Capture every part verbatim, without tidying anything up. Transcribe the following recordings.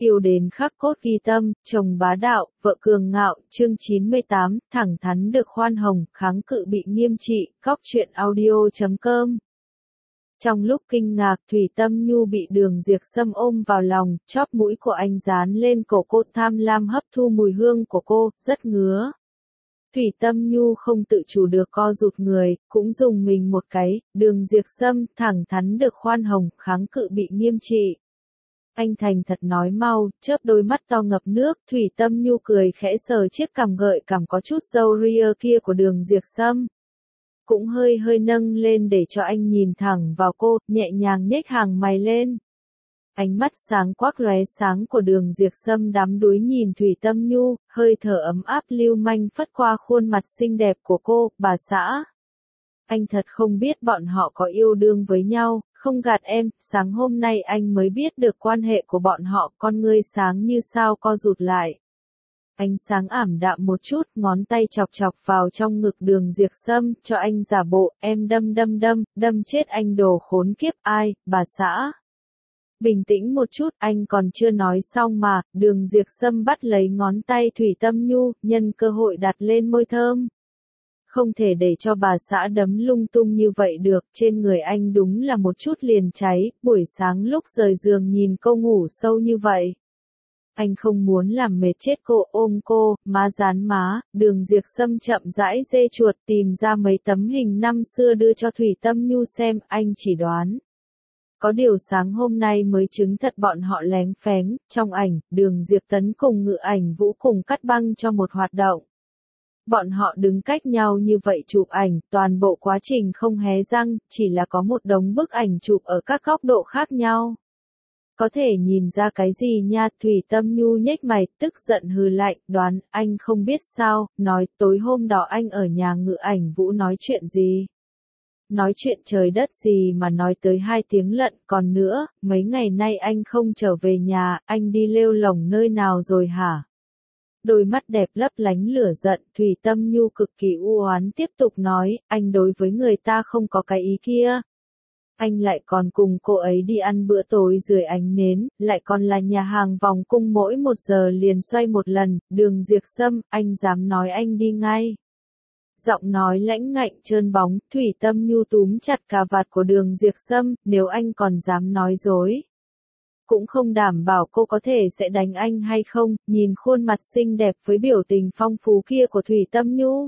Yêu đến khắc cốt ghi tâm, chồng bá đạo, vợ cường ngạo, chương chín mươi tám, thẳng thắn được khoan hồng, kháng cự bị nghiêm trị, góc truyện audio chấm com. Trong lúc kinh ngạc, Thủy Tâm Nhu bị Đường Diệp Sâm ôm vào lòng, chóp mũi của anh dán lên cổ cô, tham lam hấp thu mùi hương của cô, rất ngứa. Thủy Tâm Nhu không tự chủ được co rụt người, cũng dùng mình một cái, Đường Diệp Sâm thẳng thắn được khoan hồng, kháng cự bị nghiêm trị. Anh thành thật nói mau, chớp đôi mắt to ngập nước, Thủy Tâm Nhu cười khẽ sờ chiếc cằm gợi cảm có chút râu ria kia của Đường Diệp Sâm. Cũng hơi hơi nâng lên để cho anh nhìn thẳng vào cô, nhẹ nhàng nhếch hàng mày lên. Ánh mắt sáng quắc lóe sáng của Đường Diệp Sâm đắm đuối nhìn Thủy Tâm Nhu, hơi thở ấm áp lưu manh phất qua khuôn mặt xinh đẹp của cô, bà xã. Anh thật không biết bọn họ có yêu đương với nhau, không gạt em, sáng hôm nay anh mới biết được quan hệ của bọn họ, con ngươi sáng như sao co rụt lại. Ánh sáng ảm đạm một chút, ngón tay chọc chọc vào trong ngực Đường Diệp Sâm, cho anh giả bộ, em đâm đâm đâm, đâm chết anh đồ khốn kiếp, ai, bà xã. Bình tĩnh một chút, anh còn chưa nói xong mà, Đường Diệp Sâm bắt lấy ngón tay Thủy Tâm Nhu, nhân cơ hội đặt lên môi thơm. Không thể để cho bà xã đấm lung tung như vậy được, trên người anh đúng là một chút liền cháy, buổi sáng lúc rời giường nhìn cô ngủ sâu như vậy. Anh không muốn làm mệt chết cô, ôm cô, má dán má, Đường Diệp Sâm chậm rãi dê chuột tìm ra mấy tấm hình năm xưa đưa cho Thủy Tâm Nhu xem, anh chỉ đoán. Có điều sáng hôm nay mới chứng thật bọn họ lén phén, trong ảnh, Đường Diệp Tấn cùng Ngự Ảnh Vũ cùng cắt băng cho một hoạt động. Bọn họ đứng cách nhau như vậy chụp ảnh, toàn bộ quá trình không hé răng, chỉ là có một đống bức ảnh chụp ở các góc độ khác nhau. Có thể nhìn ra cái gì nha, Thủy Tâm Nhu nhếch mày, tức giận hừ lạnh, đoán, anh không biết sao, nói, tối hôm đó anh ở nhà Ngự Ảnh Vũ nói chuyện gì. Nói chuyện trời đất gì mà nói tới hai tiếng lận, còn nữa, mấy ngày nay anh không trở về nhà, anh đi lêu lổng nơi nào rồi hả? Đôi mắt đẹp lấp lánh lửa giận, Thủy Tâm Nhu cực kỳ u oán tiếp tục nói, anh đối với người ta không có cái ý kia. Anh lại còn cùng cô ấy đi ăn bữa tối dưới ánh nến, lại còn là nhà hàng vòng cung mỗi một giờ liền xoay một lần, Đường Diệp Sâm, anh dám nói anh đi ngay. Giọng nói lãnh ngạnh trơn bóng, Thủy Tâm Nhu túm chặt cà vạt của Đường Diệp Sâm, nếu anh còn dám nói dối. Cũng không đảm bảo cô có thể sẽ đánh anh hay không, nhìn khuôn mặt xinh đẹp với biểu tình phong phú kia của Thủy Tâm Nhu.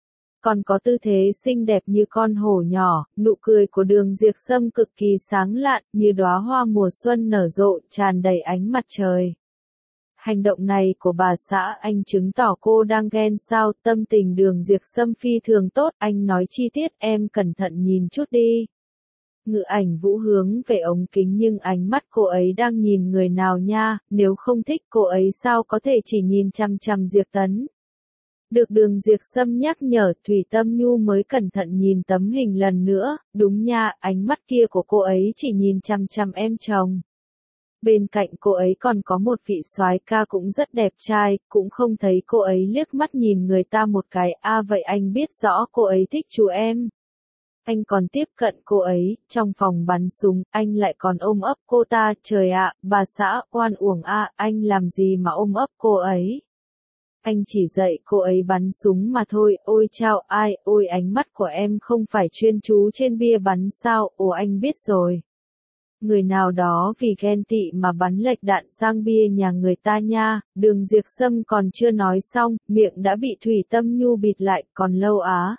Còn có tư thế xinh đẹp như con hổ nhỏ, nụ cười của Đường Diệp Sâm cực kỳ sáng lạn, như đóa hoa mùa xuân nở rộ, tràn đầy ánh mặt trời. Hành động này của bà xã anh chứng tỏ cô đang ghen sao, tâm tình Đường Diệp Sâm phi thường tốt, anh nói chi tiết, em cẩn thận nhìn chút đi. Ngự Ảnh Vũ hướng về ống kính nhưng ánh mắt cô ấy đang nhìn người nào nha, nếu không thích cô ấy sao có thể chỉ nhìn chăm chăm Diệp Tấn. Được Đường Diệp Sâm nhắc nhở, Thủy Tâm Nhu mới cẩn thận nhìn tấm hình lần nữa, đúng nha, ánh mắt kia của cô ấy chỉ nhìn chăm chăm em chồng. Bên cạnh cô ấy còn có một vị soái ca cũng rất đẹp trai, cũng không thấy cô ấy liếc mắt nhìn người ta một cái, a à, vậy anh biết rõ cô ấy thích chú em. Anh còn tiếp cận cô ấy, trong phòng bắn súng, anh lại còn ôm ấp cô ta, trời ạ, bà xã, oan uổng a, anh làm gì mà ôm ấp cô ấy. Anh chỉ dạy cô ấy bắn súng mà thôi, ôi chao, ai, ôi ánh mắt của em không phải chuyên chú trên bia bắn sao, ồ anh biết rồi. Người nào đó vì ghen tị mà bắn lệch đạn sang bia nhà người ta nha, Đường Diệp Sâm còn chưa nói xong, miệng đã bị Thủy Tâm Nhu bịt lại, còn lâu á.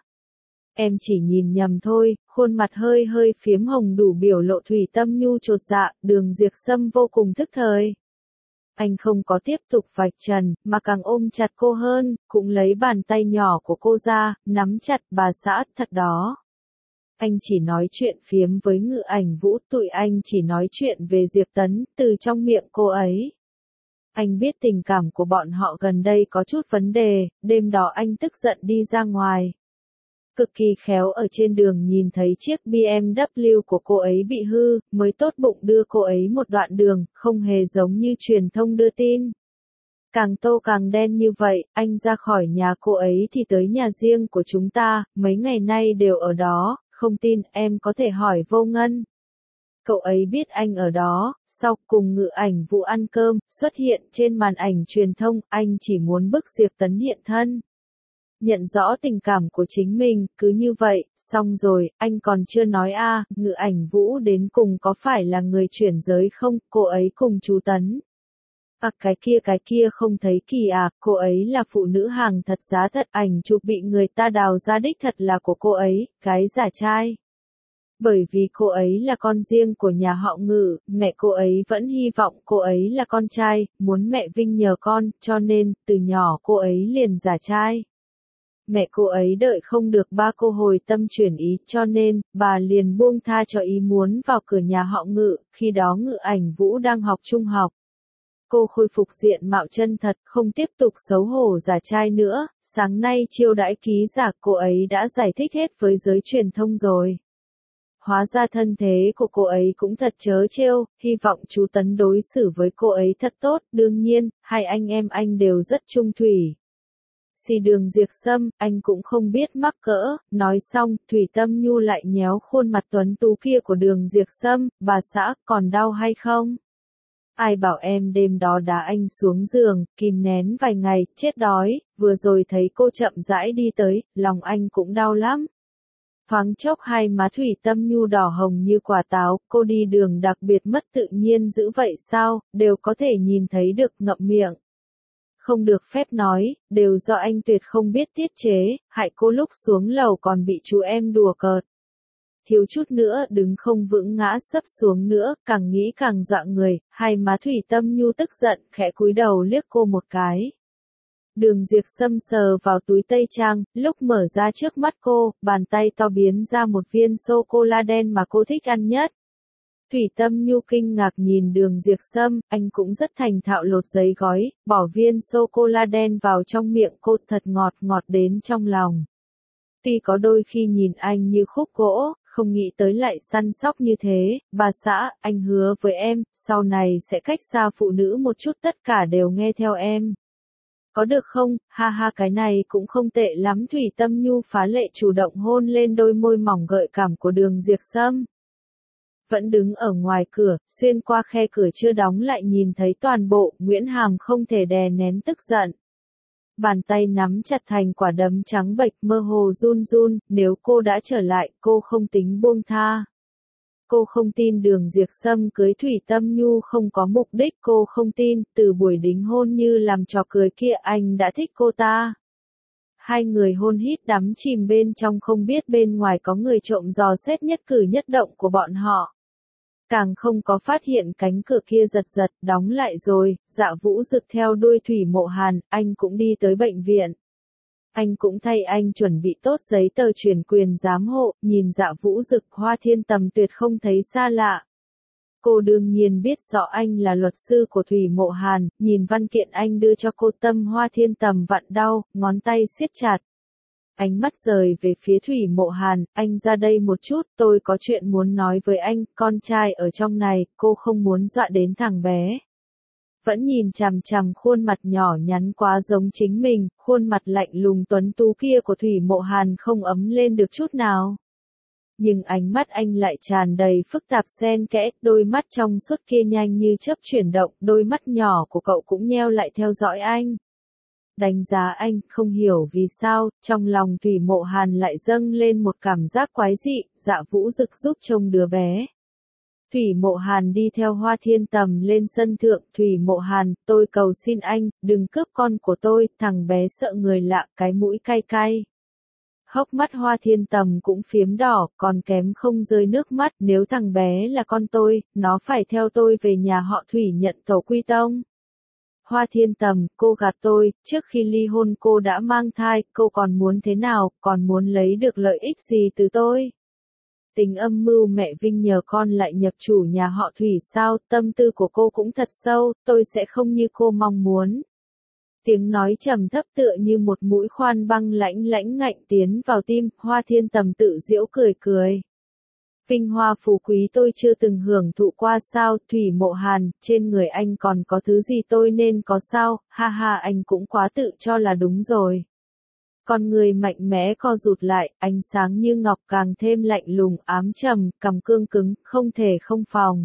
Em chỉ nhìn nhầm thôi, khuôn mặt hơi hơi phiếm hồng đủ biểu lộ Thủy Tâm Nhu chột dạ, Đường Diệp Sâm vô cùng thức thời. Anh không có tiếp tục vạch trần, mà càng ôm chặt cô hơn, cũng lấy bàn tay nhỏ của cô ra, nắm chặt bà xã, thật đó. Anh chỉ nói chuyện phiếm với Ngự Ảnh Vũ, tụi anh chỉ nói chuyện về Diệp Tấn, từ trong miệng cô ấy. Anh biết tình cảm của bọn họ gần đây có chút vấn đề, đêm đó anh tức giận đi ra ngoài. Cực kỳ khéo ở trên đường nhìn thấy chiếc bê em vê của cô ấy bị hư, mới tốt bụng đưa cô ấy một đoạn đường, không hề giống như truyền thông đưa tin. Càng tô càng đen như vậy, anh ra khỏi nhà cô ấy thì tới nhà riêng của chúng ta, mấy ngày nay đều ở đó, không tin em có thể hỏi Vô Ngân. Cậu ấy biết anh ở đó, sau cùng Ngự Ảnh Vũ ăn cơm, xuất hiện trên màn ảnh truyền thông, anh chỉ muốn bức Diệp Tấn hiện thân. Nhận rõ tình cảm của chính mình, cứ như vậy, xong rồi, anh còn chưa nói a, à, Ngự Ảnh Vũ đến cùng có phải là người chuyển giới không, cô ấy cùng chú Tấn. À cái kia cái kia không thấy kỳ à, cô ấy là phụ nữ hàng thật giá thật, ảnh chụp bị người ta đào ra đích thật là của cô ấy, cái giả trai. Bởi vì cô ấy là con riêng của nhà họ Ngự, mẹ cô ấy vẫn hy vọng cô ấy là con trai, muốn mẹ vinh nhờ con, cho nên, từ nhỏ cô ấy liền giả trai. Mẹ cô ấy đợi không được ba cô hồi tâm chuyển ý, cho nên, bà liền buông tha cho ý muốn vào cửa nhà họ Ngự, khi đó Ngự Ảnh Vũ đang học trung học. Cô khôi phục diện mạo chân thật, không tiếp tục xấu hổ giả trai nữa, sáng nay chiêu đãi ký giả cô ấy đã giải thích hết với giới truyền thông rồi. Hóa ra thân thế của cô ấy cũng thật trớ trêu, hy vọng chú Tấn đối xử với cô ấy thật tốt, đương nhiên, hai anh em anh đều rất trung thủy. Xì Đường Diệp Sâm, anh cũng không biết mắc cỡ, nói xong, Thủy Tâm Nhu lại nhéo khuôn mặt tuấn tú kia của Đường Diệp Sâm, bà xã, còn đau hay không? Ai bảo em đêm đó đá anh xuống giường, kìm nén vài ngày, chết đói, vừa rồi thấy cô chậm rãi đi tới, lòng anh cũng đau lắm. Thoáng chốc hai má Thủy Tâm Nhu đỏ hồng như quả táo, cô đi đường đặc biệt mất tự nhiên dữ vậy sao, đều có thể nhìn thấy được, ngậm miệng. Không được phép nói, đều do anh tuyệt không biết tiết chế, hại cô lúc xuống lầu còn bị chú em đùa cợt. Thiếu chút nữa đứng không vững ngã sấp xuống nữa, càng nghĩ càng dọa người, hai má Thủy Tâm Nhu tức giận, khẽ cúi đầu liếc cô một cái. Đường Diệp Sâm sờ vào túi tây trang, lúc mở ra trước mắt cô, bàn tay to biến ra một viên sô-cô-la đen mà cô thích ăn nhất. Thủy Tâm Nhu kinh ngạc nhìn Đường Diệp Sâm, anh cũng rất thành thạo lột giấy gói, bỏ viên sô-cô-la đen vào trong miệng cô, thật ngọt ngọt đến trong lòng. Tuy có đôi khi nhìn anh như khúc gỗ, không nghĩ tới lại săn sóc như thế, bà xã, anh hứa với em, sau này sẽ cách xa phụ nữ một chút, tất cả đều nghe theo em. Có được không, ha ha, cái này cũng không tệ lắm. Thủy Tâm Nhu phá lệ chủ động hôn lên đôi môi mỏng gợi cảm của Đường Diệp Sâm. Vẫn đứng ở ngoài cửa, xuyên qua khe cửa chưa đóng lại nhìn thấy toàn bộ, Nguyễn Hàm không thể đè nén tức giận. Bàn tay nắm chặt thành quả đấm trắng bệch, mơ hồ run run, nếu cô đã trở lại, cô không tính buông tha. Cô không tin Đường Diệp Sâm cưới Thủy Tâm Nhu không có mục đích, cô không tin, từ buổi đính hôn như làm trò cười kia anh đã thích cô ta. Hai người hôn hít đắm chìm bên trong, không biết bên ngoài có người trộm dò xét nhất cử nhất động của bọn họ. Càng không có phát hiện cánh cửa kia giật giật, đóng lại rồi, Dạ Vũ Dực theo đuôi Thủy Mộ Hàn, anh cũng đi tới bệnh viện. Anh cũng thay anh chuẩn bị tốt giấy tờ chuyển quyền giám hộ, nhìn Dạ Vũ Dực, Hoa Thiên Tầm tuyệt không thấy xa lạ. Cô đương nhiên biết rõ anh là luật sư của Thủy Mộ Hàn, nhìn văn kiện anh đưa cho cô, tâm Hoa Thiên Tầm vặn đau, ngón tay siết chặt. Ánh mắt rời về phía Thủy Mộ Hàn, anh ra đây một chút, tôi có chuyện muốn nói với anh, con trai ở trong này, cô không muốn dọa đến thằng bé. Vẫn nhìn chằm chằm khuôn mặt nhỏ nhắn quá giống chính mình, khuôn mặt lạnh lùng tuấn tú kia của Thủy Mộ Hàn không ấm lên được chút nào. Nhưng ánh mắt anh lại tràn đầy phức tạp xen kẽ, đôi mắt trong suốt kia nhanh như chớp chuyển động, đôi mắt nhỏ của cậu cũng nheo lại theo dõi anh. Đánh giá anh, không hiểu vì sao, trong lòng Thủy Mộ Hàn lại dâng lên một cảm giác quái dị, Dạ Vũ Dực giúp trông đứa bé. Thủy Mộ Hàn đi theo Hoa Thiên Tầm lên sân thượng, Thủy Mộ Hàn, tôi cầu xin anh, đừng cướp con của tôi, thằng bé sợ người lạ, cái mũi cay cay. Hốc mắt Hoa Thiên Tầm cũng phiếm đỏ, còn kém không rơi nước mắt, nếu thằng bé là con tôi, nó phải theo tôi về nhà họ Thủy nhận tổ quy tông. Hoa Thiên Tầm, cô gạt tôi, trước khi ly hôn cô đã mang thai, cô còn muốn thế nào, còn muốn lấy được lợi ích gì từ tôi? Tính âm mưu mẹ Vinh nhờ con lại nhập chủ nhà họ Thủy sao, tâm tư của cô cũng thật sâu, tôi sẽ không như cô mong muốn. Tiếng nói trầm thấp tựa như một mũi khoan băng lãnh lãnh ngạnh tiến vào tim, Hoa Thiên Tầm tự giễu cười cười. Vinh hoa phú quý tôi chưa từng hưởng thụ qua sao, Thủy Mộ Hàn, trên người anh còn có thứ gì tôi nên có sao, ha ha, anh cũng quá tự cho là đúng rồi. Con người mạnh mẽ co rụt lại, ánh sáng như ngọc càng thêm lạnh lùng ám trầm, cằm cương cứng, không thể không phòng.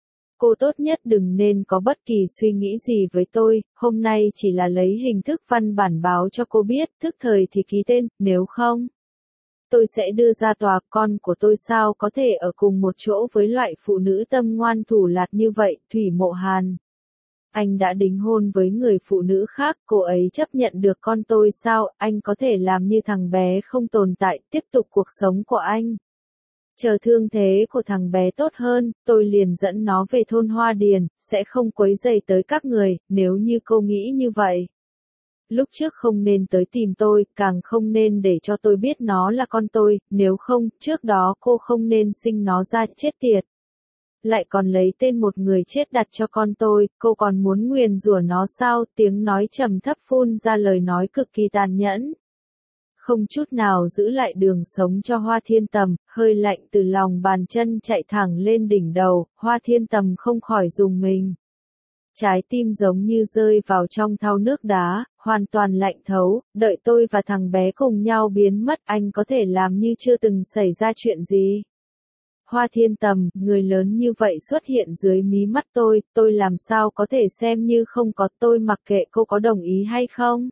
Cô tốt nhất đừng nên có bất kỳ suy nghĩ gì với tôi, hôm nay chỉ là lấy hình thức văn bản báo cho cô biết, thức thời thì ký tên, nếu không, tôi sẽ đưa ra tòa. Con của tôi sao có thể ở cùng một chỗ với loại phụ nữ tâm ngoan thủ lạt như vậy, Thủy Mộ Hàn. Anh đã đính hôn với người phụ nữ khác, cô ấy chấp nhận được con tôi sao, anh có thể làm như thằng bé không tồn tại, tiếp tục cuộc sống của anh. Chờ thương thế của thằng bé tốt hơn, tôi liền dẫn nó về thôn Hoa Điền, sẽ không quấy rầy tới các người, nếu như cô nghĩ như vậy. Lúc trước không nên tới tìm tôi, càng không nên để cho tôi biết nó là con tôi, nếu không, trước đó cô không nên sinh nó ra, chết tiệt. Lại còn lấy tên một người chết đặt cho con tôi, cô còn muốn nguyền rủa nó sao, tiếng nói trầm thấp phun ra lời nói cực kỳ tàn nhẫn. Không chút nào giữ lại đường sống cho Hoa Thiên Tầm, hơi lạnh từ lòng bàn chân chạy thẳng lên đỉnh đầu, Hoa Thiên Tầm không khỏi rùng mình. Trái tim giống như rơi vào trong thau nước đá, hoàn toàn lạnh thấu, đợi tôi và thằng bé cùng nhau biến mất, anh có thể làm như chưa từng xảy ra chuyện gì. Hoa Thiên Tầm, người lớn như vậy xuất hiện dưới mí mắt tôi, tôi làm sao có thể xem như không có, tôi mặc kệ cô có đồng ý hay không.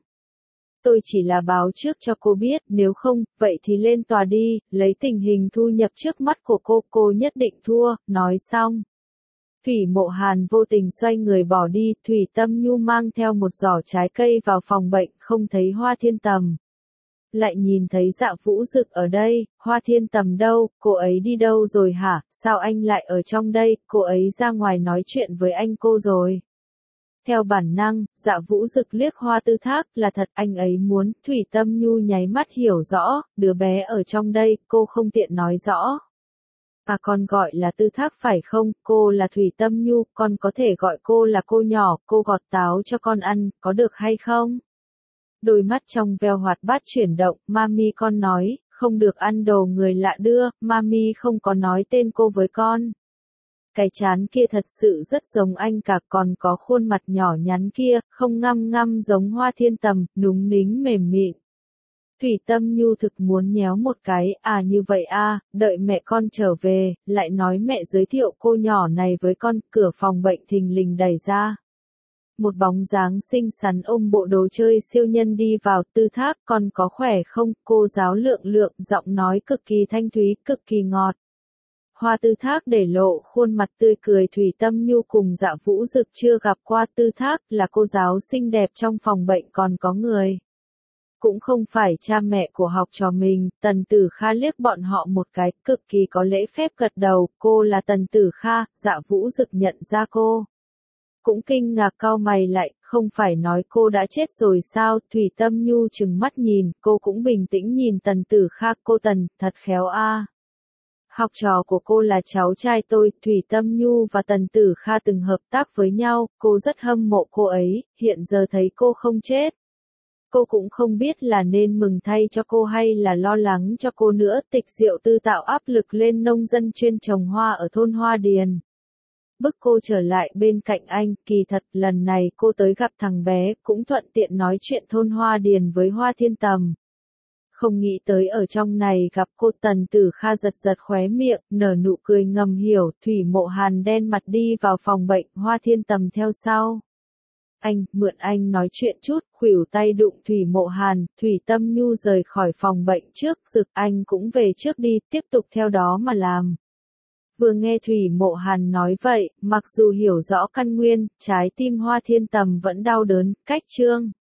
Tôi chỉ là báo trước cho cô biết, nếu không, vậy thì lên tòa đi, lấy tình hình thu nhập trước mắt của cô, cô nhất định thua, nói xong. Thủy Mộ Hàn vô tình xoay người bỏ đi, Thủy Tâm Nhu mang theo một giỏ trái cây vào phòng bệnh, không thấy Hoa Thiên Tầm. Lại nhìn thấy Dạ Vũ Dực ở đây, Hoa Thiên Tầm đâu, cô ấy đi đâu rồi hả, sao anh lại ở trong đây, cô ấy ra ngoài nói chuyện với anh cô rồi. Theo bản năng, Dạ Vũ Dực liếc Hoa Tư Thác, là thật anh ấy muốn, Thủy Tâm Nhu nháy mắt hiểu rõ, đứa bé ở trong đây, cô không tiện nói rõ. À con gọi là Tư Thác phải không, cô là Thủy Tâm Nhu, con có thể gọi cô là cô nhỏ, cô gọt táo cho con ăn, có được hay không? Đôi mắt trong veo hoạt bát chuyển động, mami con nói, không được ăn đồ người lạ đưa, mami không có nói tên cô với con. Cái trán kia thật sự rất giống anh cả, còn có khuôn mặt nhỏ nhắn kia, không ngăm ngăm giống Hoa Thiên Tầm, núng nính mềm mịn. Thủy Tâm Nhu thực muốn nhéo một cái, à như vậy à, đợi mẹ con trở về, lại nói mẹ giới thiệu cô nhỏ này với con, cửa phòng bệnh thình lình đẩy ra. Một bóng dáng xinh xắn ôm bộ đồ chơi siêu nhân đi vào, Tư Thác con có khỏe không, cô giáo lượng lượng, giọng nói cực kỳ thanh thúy, cực kỳ ngọt. Hoa Tư Thác để lộ khuôn mặt tươi cười. Thủy Tâm Nhu cùng Dạ Vũ Dực chưa gặp qua Tư Thác, là cô giáo xinh đẹp trong phòng bệnh còn có người. Cũng không phải cha mẹ của học trò mình, Tần Tử Kha liếc bọn họ một cái, cực kỳ có lễ phép gật đầu, cô là Tần Tử Kha, Dạ Vũ Dực nhận ra cô. Cũng kinh ngạc cau mày lại, không phải nói cô đã chết rồi sao, Thủy Tâm Nhu trừng mắt nhìn, cô cũng bình tĩnh nhìn Tần Tử Kha, cô Tần, thật khéo a. Học trò của cô là cháu trai tôi, Thủy Tâm Nhu và Tần Tử Kha từng hợp tác với nhau, cô rất hâm mộ cô ấy, hiện giờ thấy cô không chết. Cô cũng không biết là nên mừng thay cho cô hay là lo lắng cho cô nữa. Tịch Diệu Tư tạo áp lực lên nông dân chuyên trồng hoa ở thôn Hoa Điền. Bức cô trở lại bên cạnh anh, kỳ thật lần này cô tới gặp thằng bé, cũng thuận tiện nói chuyện thôn Hoa Điền với Hoa Thiên Tầm. Không nghĩ tới ở trong này gặp cô. Tần Tử Kha giật giật khóe miệng, nở nụ cười ngầm hiểu, Thủy Mộ Hàn đen mặt đi vào phòng bệnh, Hoa Thiên Tầm theo sau. Anh, mượn anh nói chuyện chút, khuỷu tay đụng Thủy Mộ Hàn, Thủy Tâm Nhu rời khỏi phòng bệnh trước, Dực anh cũng về trước đi, tiếp tục theo đó mà làm. Vừa nghe Thủy Mộ Hàn nói vậy, mặc dù hiểu rõ căn nguyên, trái tim Hoa Thiên Tầm vẫn đau đớn, cách chương.